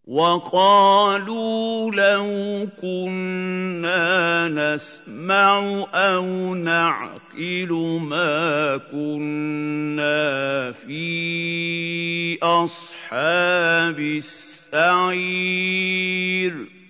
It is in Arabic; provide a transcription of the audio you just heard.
وَقَالُوا لَوْ كُنَّا نَسْمَعُ أَوْ نَعْقِلُ مَا كُنَّا فِي أَصْحَابِ السَّعِيرِ